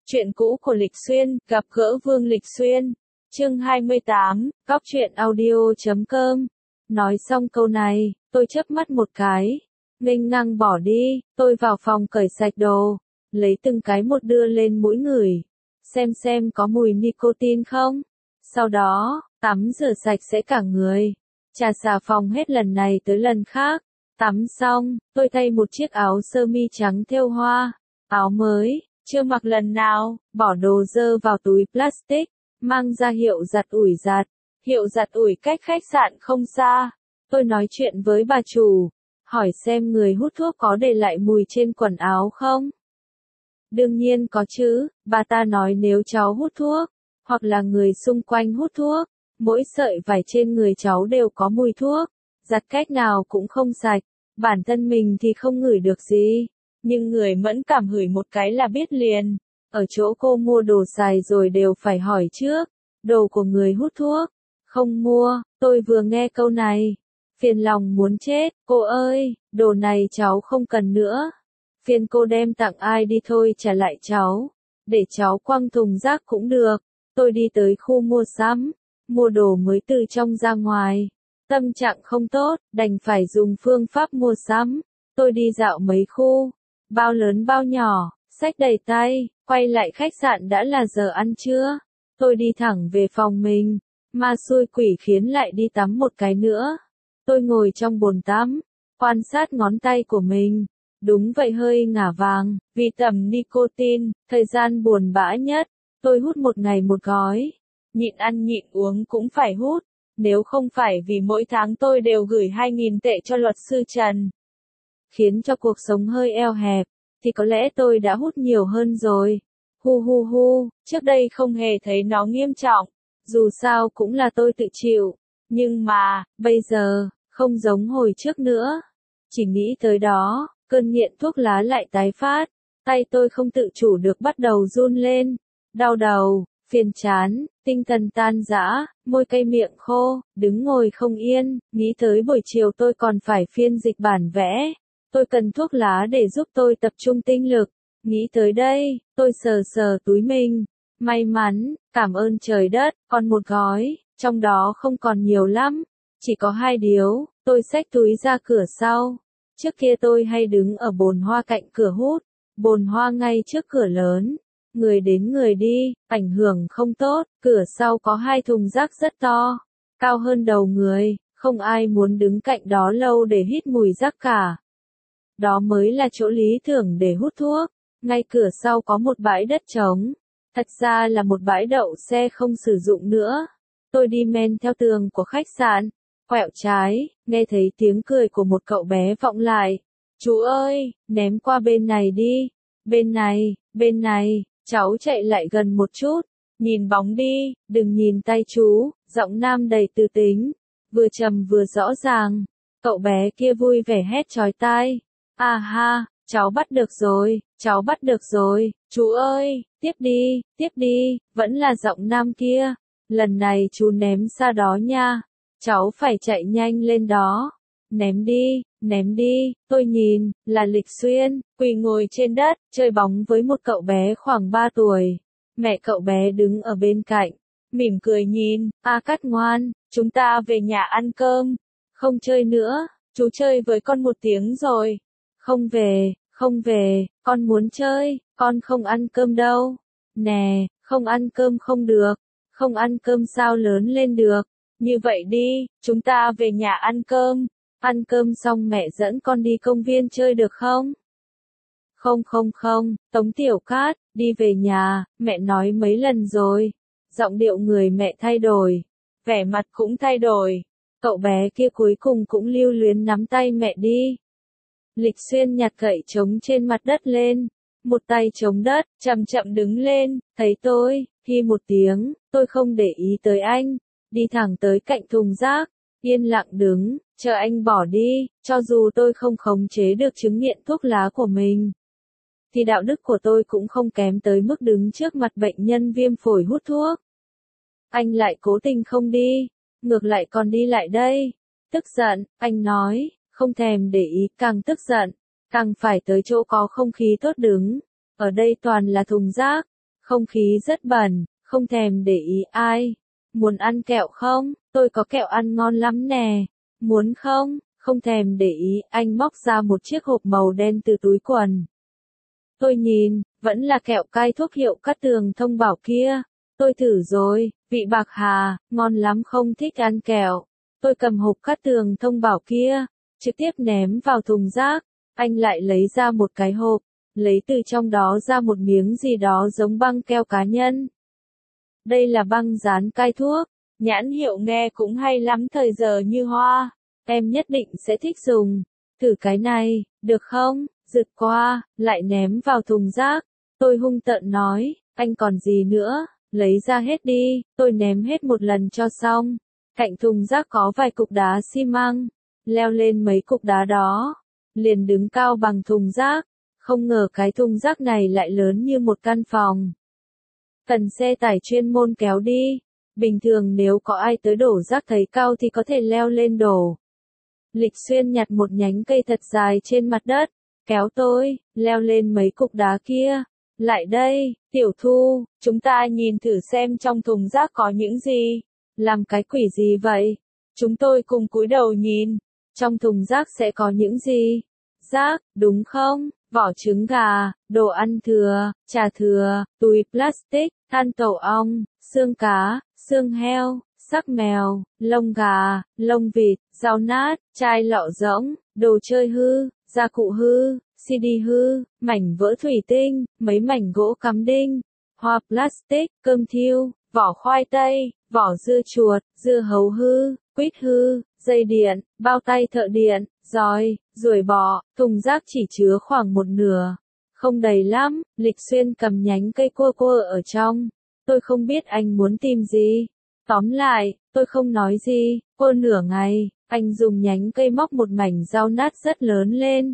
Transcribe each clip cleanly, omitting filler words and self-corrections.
Chuyện cũ của Lịch Xuyên, gặp gỡ Vương Lịch Xuyên. Chương 28, góc truyện audio.com. Nói xong câu này, tôi chớp mắt một cái, nghênh ngang bỏ đi. Tôi vào phòng cởi sạch đồ, lấy từng cái một đưa lên mũi ngửi, xem có mùi nicotine không. Sau đó, tắm rửa sạch sẽ cả người, chà xà phòng hết lần này tới lần khác. Tắm xong, tôi thay một chiếc áo sơ mi trắng thêu hoa, áo mới, chưa mặc lần nào, bỏ đồ dơ vào túi plastic, mang ra hiệu giặt ủi giặt. Hiệu giặt ủi cách khách sạn không xa. Tôi nói chuyện với bà chủ, hỏi xem người hút thuốc có để lại mùi trên quần áo không. Đương nhiên có chứ, bà ta nói nếu cháu hút thuốc, hoặc là người xung quanh hút thuốc, mỗi sợi vải trên người cháu đều có mùi thuốc, giặt cách nào cũng không sạch, bản thân mình thì không ngửi được gì. Nhưng người mẫn cảm hửi một cái là biết liền. Ở chỗ cô mua đồ xài rồi đều phải hỏi trước, đồ của người hút thuốc, không mua. Tôi vừa nghe câu này, phiền lòng muốn chết. Cô ơi, đồ này cháu không cần nữa. Phiền cô đem tặng ai đi thôi trả lại cháu, để cháu quăng thùng rác cũng được. Tôi đi tới khu mua sắm, mua đồ mới từ trong ra ngoài. Tâm trạng không tốt, đành phải dùng phương pháp mua sắm. Tôi đi dạo mấy khu, bao lớn bao nhỏ, xách đầy tay, quay lại khách sạn đã là giờ ăn trưa. Tôi đi thẳng về phòng mình, ma xui quỷ khiến lại đi tắm một cái nữa. Tôi ngồi trong bồn tắm, quan sát ngón tay của mình. Đúng vậy, hơi ngả vàng, vì tầm nicotine, thời gian buồn bã nhất. Tôi hút một ngày một gói, nhịn ăn nhịn uống cũng phải hút. Nếu không phải vì mỗi tháng tôi đều gửi 2.000 tệ cho luật sư Trần, khiến cho cuộc sống hơi eo hẹp, thì có lẽ tôi đã hút nhiều hơn rồi. Trước đây không hề thấy nó nghiêm trọng, dù sao cũng là tôi tự chịu. Nhưng mà, bây giờ, không giống hồi trước nữa. Chỉ nghĩ tới đó, cơn nghiện thuốc lá lại tái phát, tay tôi không tự chủ được bắt đầu run lên, đau đầu, phiền chán, tinh thần tan rã, môi cay miệng khô, đứng ngồi không yên, nghĩ tới buổi chiều tôi còn phải phiên dịch bản vẽ. Tôi cần thuốc lá để giúp tôi tập trung tinh lực. Nghĩ tới đây, tôi sờ sờ túi mình. May mắn, cảm ơn trời đất, còn một gói, trong đó không còn nhiều lắm, chỉ có 2 điếu. Tôi xách túi ra cửa sau. Trước kia tôi hay đứng ở bồn hoa cạnh cửa hút, bồn hoa ngay trước cửa lớn. Người đến người đi, ảnh hưởng không tốt. Cửa sau có 2 thùng rác rất to, cao hơn đầu người, không ai muốn đứng cạnh đó lâu để hít mùi rác cả. Đó mới là chỗ lý tưởng để hút thuốc. Ngay cửa sau có một bãi đất trống, thật ra là một bãi đậu xe không sử dụng nữa. Tôi đi men theo tường của khách sạn, quẹo trái, nghe thấy tiếng cười của một cậu bé vọng lại. Chú ơi, ném qua bên này đi. Bên này, cháu chạy lại gần một chút. Nhìn bóng đi, đừng nhìn tay chú. Giọng nam đầy tư tính, vừa trầm vừa rõ ràng. Cậu bé kia vui vẻ hét chói tai. À ha, cháu bắt được rồi, chú ơi, tiếp đi, vẫn là giọng nam kia. Lần này chú ném xa đó nha, cháu phải chạy nhanh lên đó. Ném đi, tôi nhìn, là Lịch Xuyên, quỳ ngồi trên đất, chơi bóng với một cậu bé khoảng 3 tuổi. Mẹ cậu bé đứng ở bên cạnh, mỉm cười nhìn. A Cát ngoan, chúng ta về nhà ăn cơm. Không chơi nữa, chú chơi với con 1 tiếng rồi. Không về, con muốn chơi, con không ăn cơm đâu. Nè, không ăn cơm không được, không ăn cơm sao lớn lên được. Như vậy đi, chúng ta về nhà ăn cơm xong mẹ dẫn con đi công viên chơi được không? Không, Tống Tiểu Cát, đi về nhà, mẹ nói mấy lần rồi. Giọng điệu người mẹ thay đổi, vẻ mặt cũng thay đổi. Cậu bé kia cuối cùng cũng lưu luyến nắm tay mẹ đi. Lịch Xuyên nhặt gậy trống trên mặt đất lên, một tay chống đất, chậm chậm đứng lên, thấy tôi, hi một tiếng, tôi không để ý tới anh, đi thẳng tới cạnh thùng rác, yên lặng đứng, chờ anh bỏ đi. Cho dù tôi không khống chế được chứng nghiện thuốc lá của mình, thì đạo đức của tôi cũng không kém tới mức đứng trước mặt bệnh nhân viêm phổi hút thuốc. Anh lại cố tình không đi, ngược lại còn đi lại đây. Tức giận, anh nói, không thèm để ý, càng tức giận, càng phải tới chỗ có không khí tốt đứng. Ở đây toàn là thùng rác, Không khí rất bẩn, không thèm để ý ai. Muốn ăn kẹo không? Tôi có kẹo ăn ngon lắm nè. Muốn không? Không thèm để ý, anh móc ra một chiếc hộp màu đen từ túi quần. Tôi nhìn, vẫn là kẹo cai thuốc hiệu Cát Tường Thông bảo kia. Tôi thử rồi, vị bạc hà, ngon lắm, không thích ăn kẹo. Tôi cầm hộp Cát Tường Thông bảo kia, trực tiếp ném vào thùng rác. Anh lại lấy ra một cái hộp, lấy từ trong đó ra một miếng gì đó giống băng keo cá nhân. Đây là băng dán cai thuốc, nhãn hiệu nghe cũng hay lắm, thời giờ như hoa. Em nhất định sẽ thích dùng. Thử cái này, được không? Rực qua, lại ném vào thùng rác. Tôi hung tợn nói, anh còn gì nữa, lấy ra hết đi, tôi ném hết một lần cho xong. Cạnh thùng rác có vài cục đá xi măng, leo lên mấy cục đá đó, liền đứng cao bằng thùng rác. Không ngờ cái thùng rác này lại lớn như một căn phòng. Cần xe tải chuyên môn kéo đi. Bình thường nếu có ai tới đổ rác thấy cao thì có thể leo lên đổ. Lịch Xuyên nhặt một nhánh cây thật dài trên mặt đất, kéo tôi, leo lên mấy cục đá kia. Lại đây, Tiểu Thu, chúng ta nhìn thử xem trong thùng rác có những gì. Làm cái quỷ gì vậy? Chúng tôi cùng cúi đầu nhìn. Trong thùng rác sẽ có những gì? Rác, đúng không? Vỏ trứng gà, đồ ăn thừa, trà thừa, túi plastic, than tổ ong, xương cá, xương heo, xác mèo, lông gà, lông vịt, rau nát, chai lọ rỗng, đồ chơi hư, gia cụ hư, CD hư, mảnh vỡ thủy tinh, mấy mảnh gỗ cắm đinh, hoa plastic, cơm thiêu, vỏ khoai tây, vỏ dưa chuột, dưa hấu hư, quýt hư, dây điện, bao tay thợ điện, roi, ruồi bọ. Thùng rác chỉ chứa khoảng một nửa, không đầy lắm. Lịch Xuyên cầm nhánh cây cua ở trong. Tôi không biết anh muốn tìm gì. Tóm lại, tôi không nói gì. Cô nửa ngày, anh dùng nhánh cây móc một mảnh dao nát rất lớn lên.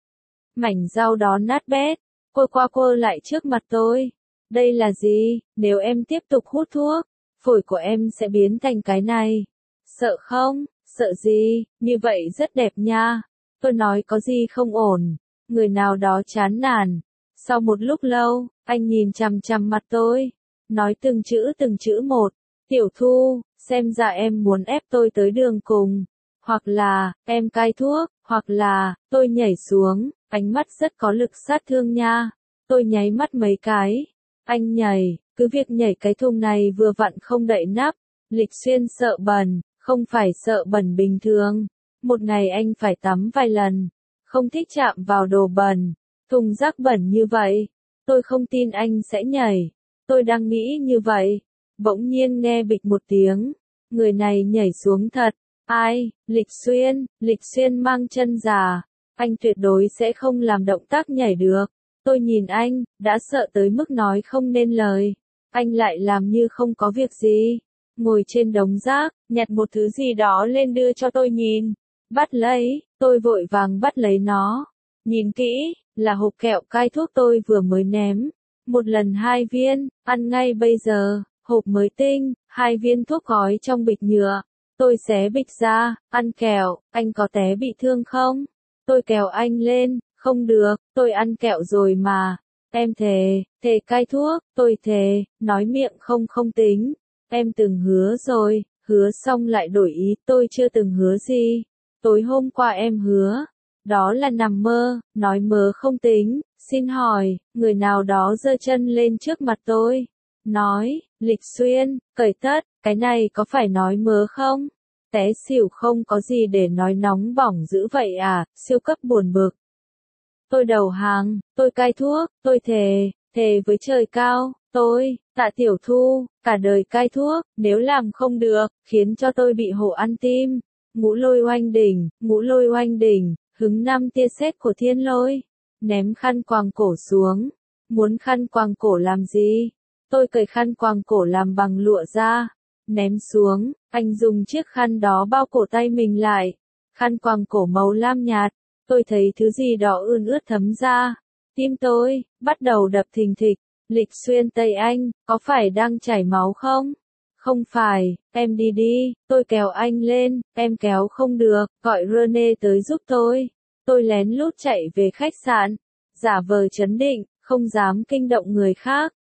Mảnh dao đó nát bét. Cô qua cô lại trước mặt tôi. Đây là gì? Nếu em tiếp tục hút thuốc, phổi của em sẽ biến thành cái này. Sợ không? Sợ gì? Như vậy rất đẹp nha. Tôi nói có gì không ổn. Người nào đó chán nản. Sau một lúc lâu, anh nhìn chằm chằm mặt tôi. Nói từng chữ một. Tiểu Thu, xem ra em muốn ép tôi tới đường cùng. Hoặc là, em cai thuốc, hoặc là, tôi nhảy xuống. Ánh mắt rất có lực sát thương nha. Tôi nháy mắt mấy cái. Anh nhảy, cứ việc nhảy cái thùng này vừa vặn không đậy nắp. Lịch Xuyên sợ bẩn, không phải sợ bẩn bình thường. Một ngày anh phải tắm vài lần. Không thích chạm vào đồ bẩn. Thùng rác bẩn như vậy. Tôi không tin anh sẽ nhảy. Tôi đang nghĩ như vậy. Bỗng nhiên nghe bịch một tiếng. Người này nhảy xuống thật. Ai? Lịch Xuyên mang chân già. Anh tuyệt đối sẽ không làm động tác nhảy được. Tôi nhìn anh, đã sợ tới mức nói không nên lời. Anh lại làm như không có việc gì. Ngồi trên đống rác, nhặt một thứ gì đó lên đưa cho tôi nhìn. Bắt lấy, tôi vội vàng bắt lấy nó. Nhìn kỹ, là hộp kẹo cai thuốc tôi vừa mới ném. Một lần 2 viên, ăn ngay bây giờ, hộp mới tinh, 2 viên thuốc gói trong bịch nhựa. Tôi xé bịch ra, ăn kẹo, anh có té bị thương không? Tôi kéo anh lên, không được, tôi ăn kẹo rồi mà. Em thề cai thuốc, tôi thề, nói miệng không tính. Em từng hứa rồi, hứa xong lại đổi ý, tôi chưa từng hứa gì. Tối hôm qua em hứa, đó là nằm mơ, nói mơ không tính. Xin hỏi, người nào đó giơ chân lên trước mặt tôi. Nói, Lịch Xuyên, cởi tất, cái này có phải nói mơ không? Té xỉu không có gì để nói, nóng bỏng dữ vậy à, siêu cấp buồn bực. Tôi đầu hàng, tôi cai thuốc, tôi thề với trời cao, tôi, Tạ Tiểu Thu, cả đời cai thuốc, nếu làm không được, khiến cho tôi bị hổ ăn tim. Ngũ lôi oanh đỉnh, hứng 5 tia sét của thiên lôi. Ném khăn quàng cổ xuống. Muốn khăn quàng cổ làm gì? Tôi cởi khăn quàng cổ làm bằng lụa ra. Ném xuống, anh dùng chiếc khăn đó bao cổ tay mình lại. Khăn quàng cổ màu lam nhạt. Tôi thấy thứ gì đó ươn ướt thấm ra. Tim tôi, bắt đầu đập thình thịch. Lịch Xuyên Tây Anh, có phải đang chảy máu không? Không phải, em đi, tôi kéo anh lên, em kéo không được, gọi Rene tới giúp tôi. Tôi lén lút chạy về khách sạn, giả vờ trấn định, không dám kinh động người khác.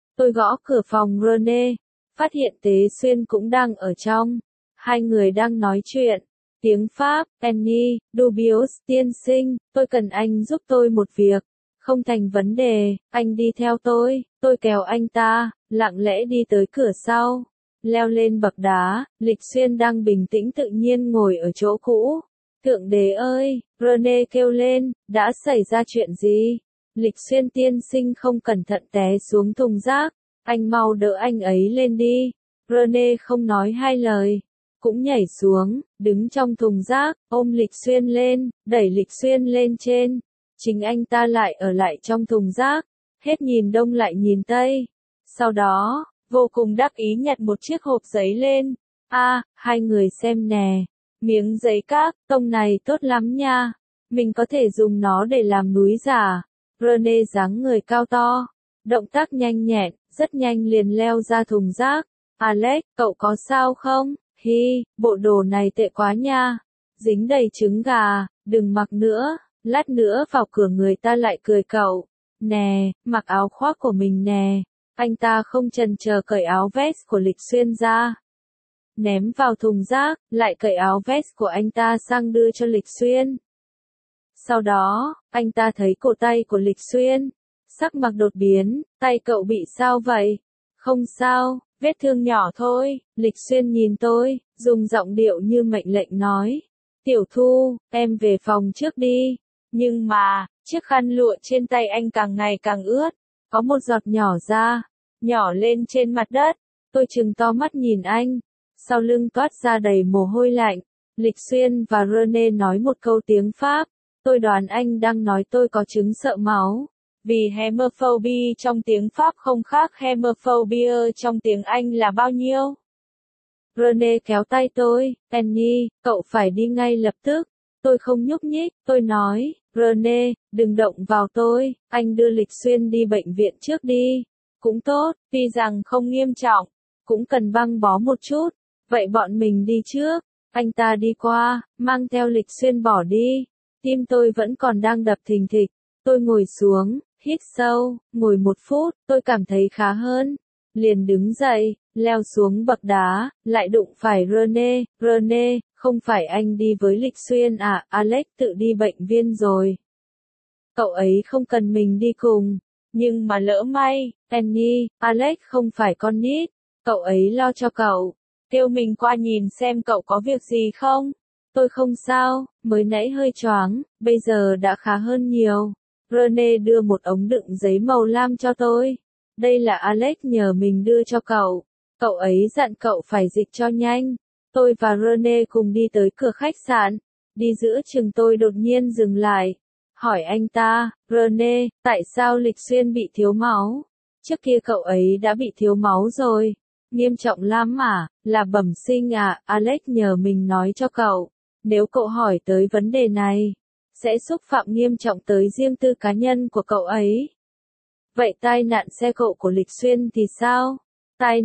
Tôi gõ cửa phòng Rene, phát hiện Tế Xuyên cũng đang ở trong. Hai người đang nói chuyện. Tiếng Pháp, Annie, Dubious, tiên sinh, tôi cần anh giúp tôi một việc. Không thành vấn đề, anh đi theo tôi kéo anh ta, lặng lẽ đi tới cửa sau. Leo lên bậc đá, Lịch Xuyên đang bình tĩnh tự nhiên ngồi ở chỗ cũ. Thượng đế ơi, Rene kêu lên, đã xảy ra chuyện gì? Lịch Xuyên tiên sinh không cẩn thận té xuống thùng rác, anh mau đỡ anh ấy lên đi. Rene không nói hai lời, cũng nhảy xuống, đứng trong thùng rác, ôm Lịch Xuyên lên, đẩy Lịch Xuyên lên trên. Chính anh ta lại ở lại trong thùng rác, hết nhìn đông lại nhìn tây. Sau đó, vô cùng đắc ý nhặt một chiếc hộp giấy lên. Hai người xem nè, miếng giấy các tông này tốt lắm nha. Mình có thể dùng nó để làm núi giả. Rene dáng người cao to, động tác nhanh nhẹn, rất nhanh liền leo ra thùng rác. Alex, cậu có sao không? Bộ đồ này tệ quá nha. Dính đầy trứng gà, đừng mặc nữa, lát nữa vào cửa người ta lại cười cậu. Nè, mặc áo khoác của mình nè. Anh ta không chần chờ cởi áo vest của Lịch Xuyên ra, ném vào thùng rác, lại cởi áo vest của anh ta sang đưa cho Lịch Xuyên. Sau đó, anh ta thấy cổ tay của Lịch Xuyên, sắc mặt đột biến, tay cậu bị sao vậy? Không sao, vết thương nhỏ thôi. Lịch Xuyên nhìn tôi, dùng giọng điệu như mệnh lệnh nói. Tiểu Thu, em về phòng trước đi. Nhưng mà, chiếc khăn lụa trên tay anh càng ngày càng ướt, có một giọt nhỏ ra, nhỏ lên trên mặt đất. Tôi trừng to mắt nhìn anh, sau lưng toát ra đầy mồ hôi lạnh. Lịch Xuyên và Rene nói một câu tiếng Pháp. Tôi đoán anh đang nói tôi có chứng sợ máu. Vì hemophobia trong tiếng Pháp không khác hemophobia trong tiếng Anh là bao nhiêu. Rene kéo tay tôi, Annie, cậu phải đi ngay lập tức. Tôi không nhúc nhích, tôi nói, Rene, đừng động vào tôi, anh đưa Lịch Xuyên đi bệnh viện trước đi. Cũng tốt, tuy rằng không nghiêm trọng, cũng cần băng bó một chút. Vậy bọn mình đi trước. Anh ta đi qua, mang theo Lịch Xuyên bỏ đi. Tim tôi vẫn còn đang đập thình thịch. Tôi ngồi xuống, hít sâu, ngồi 1 phút, tôi cảm thấy khá hơn. Liền đứng dậy, leo xuống bậc đá, lại đụng phải Rene. Rene, không phải anh đi với Lịch Xuyên à? Alex tự đi bệnh viện rồi. Cậu ấy không cần mình đi cùng. Nhưng mà lỡ may, Annie, Alex không phải con nít. Cậu ấy lo cho cậu. Kêu mình qua nhìn xem cậu có việc gì không. Tôi không sao, mới nãy hơi choáng, bây giờ đã khá hơn nhiều. Rene đưa một ống đựng giấy màu lam cho tôi. Đây là Alex nhờ mình đưa cho cậu. Cậu ấy dặn cậu phải dịch cho nhanh. Tôi và Rene cùng đi tới cửa khách sạn. Đi giữa chừng tôi đột nhiên dừng lại. Hỏi anh ta, Rene, tại sao Lịch Xuyên bị thiếu máu? Trước kia cậu ấy đã bị thiếu máu rồi. Nghiêm trọng lắm à, là bẩm sinh à? Alex nhờ mình nói cho cậu. Nếu cậu hỏi tới vấn đề này, sẽ xúc phạm nghiêm trọng tới riêng tư cá nhân của cậu ấy. Vậy tai nạn xe cộ của Lịch Xuyên thì sao? Tai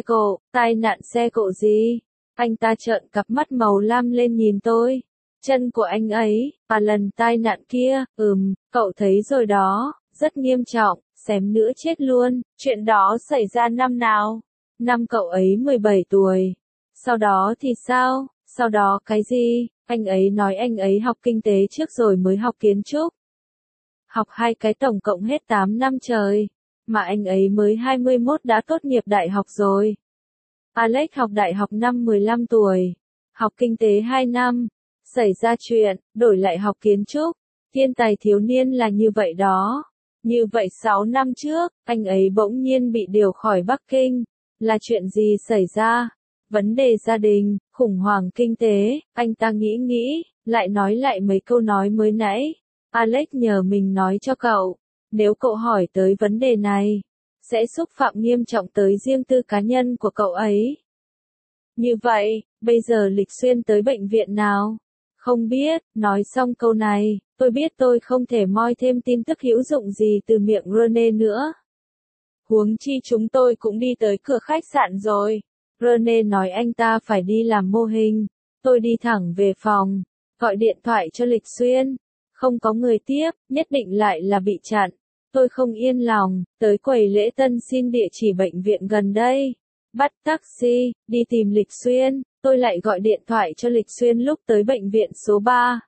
nạn xe cộ gì? Anh ta trợn cặp mắt màu lam lên nhìn tôi. Chân của anh ấy, lần tai nạn kia, cậu thấy rồi đó, rất nghiêm trọng, xém nữa chết luôn. Chuyện đó xảy ra năm nào? Năm cậu ấy 17 tuổi. Sau đó thì sao? Sau đó cái gì? Anh ấy nói anh ấy học kinh tế trước rồi mới học kiến trúc. Học 2 cái tổng cộng hết 8 năm trời. Mà anh ấy mới 21 đã tốt nghiệp đại học rồi. Alex học đại học năm 15 tuổi. Học kinh tế 2 năm. Xảy ra chuyện, đổi lại học kiến trúc. Thiên tài thiếu niên là như vậy đó. Như vậy 6 năm trước, anh ấy bỗng nhiên bị điều khỏi Bắc Kinh. Là chuyện gì xảy ra? Vấn đề gia đình, khủng hoảng kinh tế, anh ta nghĩ, lại nói lại mấy câu nói mới nãy. Alex nhờ mình nói cho cậu. Nếu cậu hỏi tới vấn đề này, sẽ xúc phạm nghiêm trọng tới riêng tư cá nhân của cậu ấy. Như vậy, bây giờ Lịch Xuyên tới bệnh viện nào? Không biết, nói xong câu này, tôi biết tôi không thể moi thêm tin tức hữu dụng gì từ miệng Rene nữa. Huống chi chúng tôi cũng đi tới cửa khách sạn rồi. Rene nói anh ta phải đi làm mô hình. Tôi đi thẳng về phòng, gọi điện thoại cho Lịch Xuyên. Không có người tiếp, nhất định lại là bị chặn. Tôi không yên lòng, tới quầy lễ tân xin địa chỉ bệnh viện gần đây. Bắt taxi, đi tìm Lịch Xuyên, tôi lại gọi điện thoại cho Lịch Xuyên lúc tới bệnh viện số 3.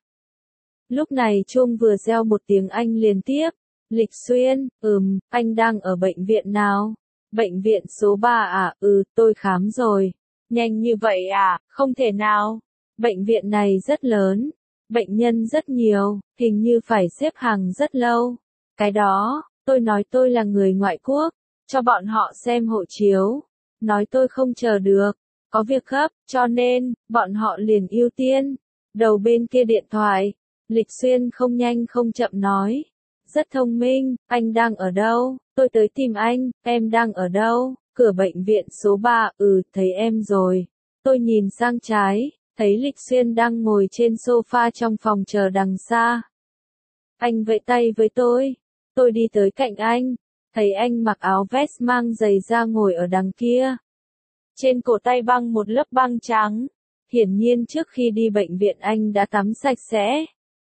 Lúc này chuông vừa reo một tiếng anh liền tiếp. Lịch Xuyên, anh đang ở bệnh viện nào? Bệnh viện số 3 à? Tôi khám rồi. Nhanh như vậy à? Không thể nào. Bệnh viện này rất lớn. Bệnh nhân rất nhiều, hình như phải xếp hàng rất lâu. Cái đó, tôi nói tôi là người ngoại quốc, cho bọn họ xem hộ chiếu. Nói tôi không chờ được, có việc gấp, cho nên, bọn họ liền ưu tiên. Đầu bên kia điện thoại, Lịch Xuyên không nhanh không chậm nói. Rất thông minh, anh đang ở đâu? Tôi tới tìm anh, em đang ở đâu? Cửa bệnh viện số 3, thấy em rồi. Tôi nhìn sang trái, thấy Lịch Xuyên đang ngồi trên sofa trong phòng chờ đằng xa. Anh vẫy tay với tôi đi tới cạnh anh, thấy anh mặc áo vest mang giày da ngồi ở đằng kia. Trên cổ tay băng một lớp băng trắng, hiển nhiên trước khi đi bệnh viện anh đã tắm sạch sẽ.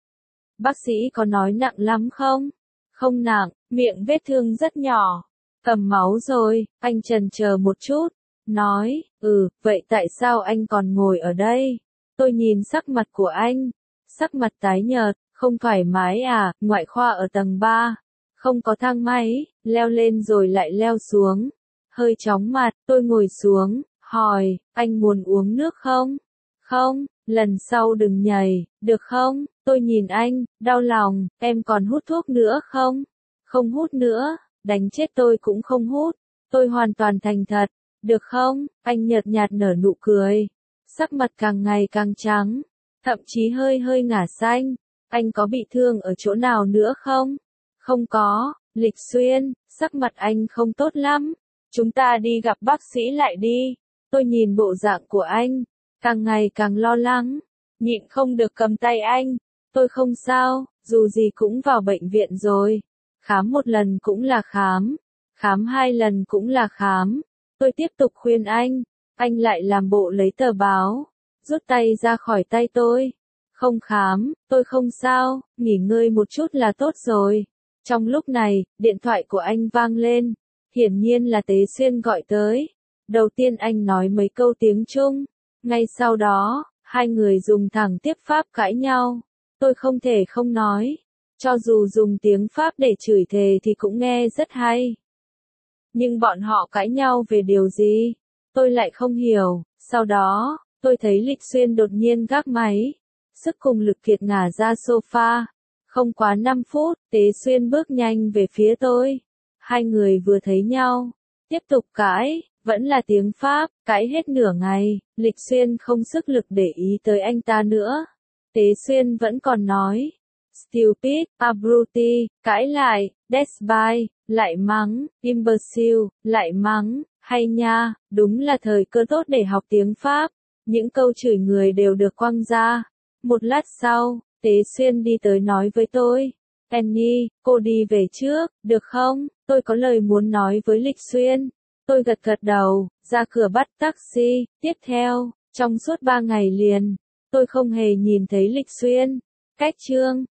Bác sĩ có nói nặng lắm không? Không nặng, miệng vết thương rất nhỏ. Cầm máu rồi, anh chần chờ một chút, nói, vậy tại sao anh còn ngồi ở đây? Tôi nhìn sắc mặt của anh, sắc mặt tái nhợt, không thoải mái à, ngoại khoa ở tầng 3. Không có thang máy, leo lên rồi lại leo xuống. Hơi chóng mặt, tôi ngồi xuống, hỏi, anh muốn uống nước không? Không, lần sau đừng nhảy, được không? Tôi nhìn anh, đau lòng, em còn hút thuốc nữa không? Không hút nữa, đánh chết tôi cũng không hút. Tôi hoàn toàn thành thật, được không? Anh nhợt nhạt nở nụ cười. Sắc mặt càng ngày càng trắng, thậm chí hơi ngả xanh. Anh có bị thương ở chỗ nào nữa không? Không có, Lịch Xuyên, sắc mặt anh không tốt lắm. Chúng ta đi gặp bác sĩ lại đi. Tôi nhìn bộ dạng của anh, càng ngày càng lo lắng, nhịn không được cầm tay anh. Tôi không sao, dù gì cũng vào bệnh viện rồi. Khám một lần cũng là khám 2 lần cũng là khám. Tôi tiếp tục khuyên anh lại làm bộ lấy tờ báo, rút tay ra khỏi tay tôi. Không khám, tôi không sao, nghỉ ngơi một chút là tốt rồi. Trong lúc này, điện thoại của anh vang lên, hiển nhiên là Tế Xuyên gọi tới. Đầu tiên anh nói mấy câu tiếng Trung, ngay sau đó, hai người dùng thẳng tiếp Pháp cãi nhau. Tôi không thể không nói, cho dù dùng tiếng Pháp để chửi thề thì cũng nghe rất hay. Nhưng bọn họ cãi nhau về điều gì? Tôi lại không hiểu. Sau đó, tôi thấy Lịch Xuyên đột nhiên gác máy, sức cùng lực kiệt ngả ra sofa. Không quá 5 phút, Tế Xuyên bước nhanh về phía tôi. Hai người vừa thấy nhau, tiếp tục cãi, vẫn là tiếng Pháp, cãi hết nửa ngày, Lịch Xuyên không sức lực để ý tới anh ta nữa. Tế Xuyên vẫn còn nói, stupid, abruti, cãi lại, despite, lại mắng, imbecile, lại mắng, hay nha, đúng là thời cơ tốt để học tiếng Pháp. Những câu chửi người đều được quăng ra. Một lát sau, Tế Xuyên đi tới nói với tôi, Penny, cô đi về trước, được không? Tôi có lời muốn nói với Lịch Xuyên. Tôi gật gật đầu, ra cửa bắt taxi. Tiếp theo, trong suốt 3 ngày liền, tôi không hề nhìn thấy Lịch Xuyên. Cách chương